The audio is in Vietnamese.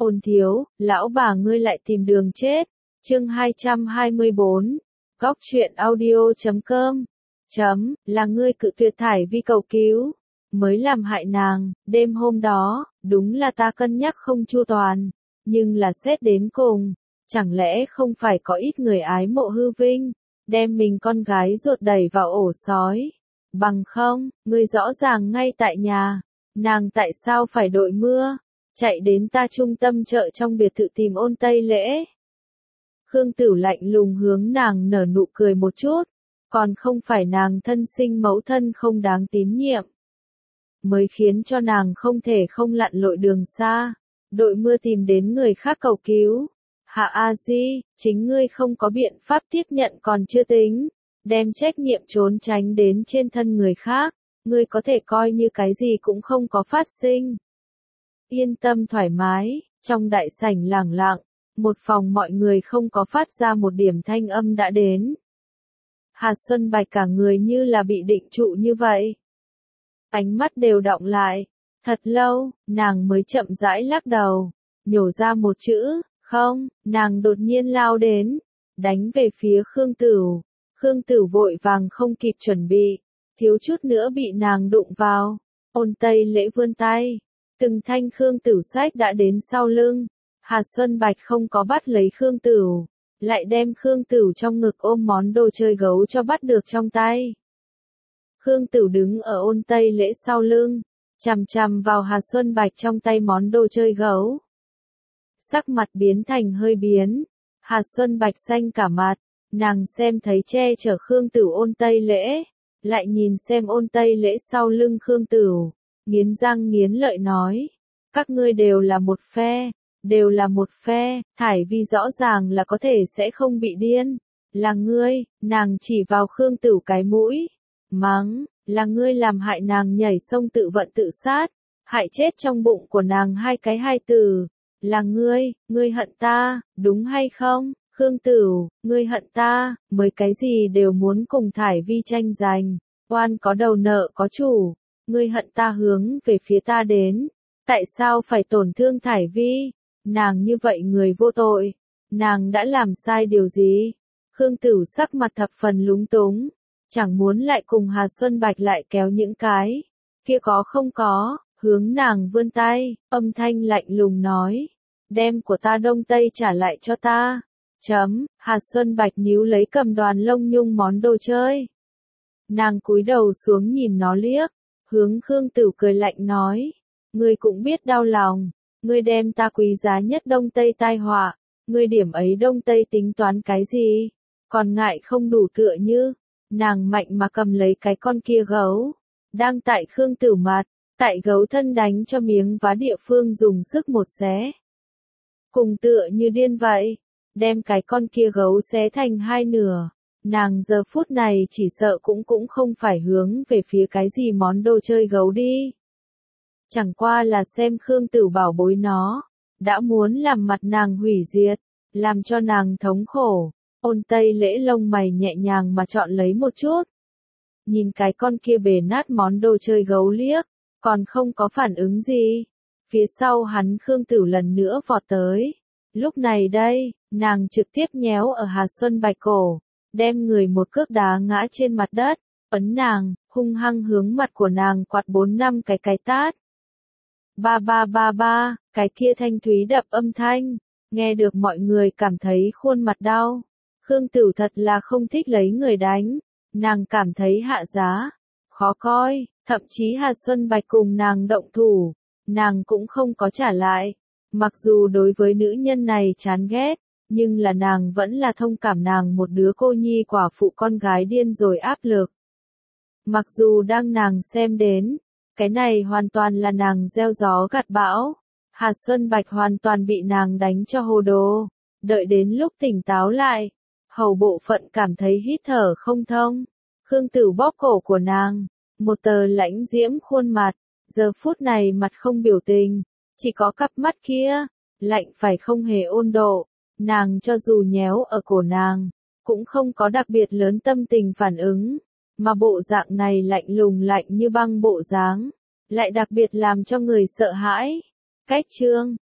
Ôn thiếu, lão bà ngươi lại tìm đường chết. Chương 224. Góc truyện audio.com. Là ngươi cự tuyệt Thải Vi cầu cứu, mới làm hại nàng. Đêm hôm đó, đúng là ta cân nhắc không chu toàn, nhưng là xét đến cùng, chẳng lẽ không phải có ít người ái mộ hư vinh, đem mình con gái ruột đẩy vào ổ sói. Bằng không, ngươi rõ ràng ngay tại nhà, nàng tại sao phải đội mưa, chạy đến ta trung tâm chợ trong biệt thự tìm Ôn Tây Lễ. Khương Tửu lạnh lùng hướng nàng nở nụ cười một chút, còn không phải nàng thân sinh mẫu thân không đáng tín nhiệm, mới khiến cho nàng không thể không lặn lội đường xa, đội mưa tìm đến người khác cầu cứu. Hạ A Di, chính ngươi không có biện pháp tiếp nhận còn chưa tính, đem trách nhiệm trốn tránh đến trên thân người khác, ngươi có thể coi như cái gì cũng không có phát sinh. Yên tâm thoải mái, trong đại sảnh lẳng lặng, một phòng mọi người không có phát ra một điểm thanh âm đã đến. Hà Xuân Bạch cả người như là bị định trụ như vậy. Ánh mắt đều đọng lại, thật lâu, nàng mới chậm rãi lắc đầu, nhổ ra một chữ, không, nàng đột nhiên lao đến, đánh về phía Khương Tửu. Khương Tửu vội vàng không kịp chuẩn bị, thiếu chút nữa bị nàng đụng vào. Ôn Tây Lễ vươn tay, từng thanh Khương Tửu sách đã đến sau lưng. Hà Xuân Bạch không có bắt lấy Khương Tửu, lại đem Khương Tửu trong ngực ôm món đồ chơi gấu cho bắt được trong tay. Khương Tửu đứng ở Ôn Tây Lễ sau lưng, chằm chằm vào Hà Xuân Bạch trong tay món đồ chơi gấu. Sắc mặt biến thành hơi biến, Hà Xuân Bạch xanh cả mặt, nàng xem thấy che chở Khương Tửu Ôn Tây Lễ, lại nhìn xem Ôn Tây Lễ sau lưng Khương Tửu, nghiến răng nghiến lợi nói, các ngươi đều là một phe, đều là một phe. Thải Vi rõ ràng là có thể sẽ không bị điên, là ngươi, nàng chỉ vào Khương Tửu cái mũi, mắng, là ngươi làm hại nàng nhảy sông tự vận tự sát, hại chết trong bụng của nàng hai cái hai tử, là ngươi hận ta, đúng hay không? Khương Tửu, ngươi hận ta, mới cái gì đều muốn cùng Thải Vi tranh giành, oan có đầu nợ có chủ, ngươi hận ta hướng về phía ta đến, tại sao phải tổn thương Thải Vi? Nàng như vậy người vô tội, nàng đã làm sai điều gì? Khương Tửu sắc mặt thập phần lúng túng, chẳng muốn lại cùng Hà Xuân Bạch lại kéo những cái kia có không có, hướng nàng vươn tay, âm thanh lạnh lùng nói, đem của ta Đông Tây trả lại cho ta. Hà Xuân Bạch nhíu lấy cầm đoàn lông nhung món đồ chơi. Nàng cúi đầu xuống nhìn nó liếc, hướng Khương Tửu cười lạnh nói, ngươi cũng biết đau lòng, ngươi đem ta quý giá nhất Đông Tây tai họa, ngươi điểm ấy Đông Tây tính toán cái gì, còn ngại không đủ tựa như. Nàng mạnh mà cầm lấy cái con kia gấu, đang tại Khương Tửu mặt, tại gấu thân đánh cho miếng vá địa phương dùng sức một xé. Cùng tựa như điên vậy, đem cái con kia gấu xé thành hai nửa, nàng giờ phút này chỉ sợ cũng không phải hướng về phía cái gì món đồ chơi gấu đi. Chẳng qua là xem Khương Tửu bảo bối nó, đã muốn làm mặt nàng hủy diệt, làm cho nàng thống khổ. Ôn Tây Lễ lông mày nhẹ nhàng mà chọn lấy một chút. Nhìn cái con kia bể nát món đồ chơi gấu liếc, còn không có phản ứng gì. Phía sau hắn Khương Tửu lần nữa vọt tới. Lúc này đây, nàng trực tiếp nhéo ở Hà Xuân Bạch cổ, đem người một cước đá ngã trên mặt đất, ấn nàng, hung hăng hướng mặt của nàng quạt 4-5 cái tát. Ba ba ba ba, cái kia thanh thúy đập âm thanh, nghe được mọi người cảm thấy khuôn mặt đau. Khương Tửu thật là không thích lấy người đánh, nàng cảm thấy hạ giá, khó coi, thậm chí Hà Xuân Bạch cùng nàng động thủ, nàng cũng không có trả lại. Mặc dù đối với nữ nhân này chán ghét, nhưng là nàng vẫn là thông cảm nàng một đứa cô nhi quả phụ con gái điên rồi áp lực. Mặc dù đang nàng xem đến, cái này hoàn toàn là nàng gieo gió gặt bão, Hà Xuân Bạch hoàn toàn bị nàng đánh cho hồ đồ, đợi đến lúc tỉnh táo lại. Hầu bộ phận cảm thấy hít thở không thông. Khương Tửu bóp cổ của nàng, một tờ lãnh diễm khuôn mặt, giờ phút này mặt không biểu tình, chỉ có cặp mắt kia, lạnh phải không hề ôn độ. Nàng cho dù nhéo ở cổ nàng, cũng không có đặc biệt lớn tâm tình phản ứng, mà bộ dạng này lạnh lùng lạnh như băng bộ dáng, lại đặc biệt làm cho người sợ hãi. Cách chương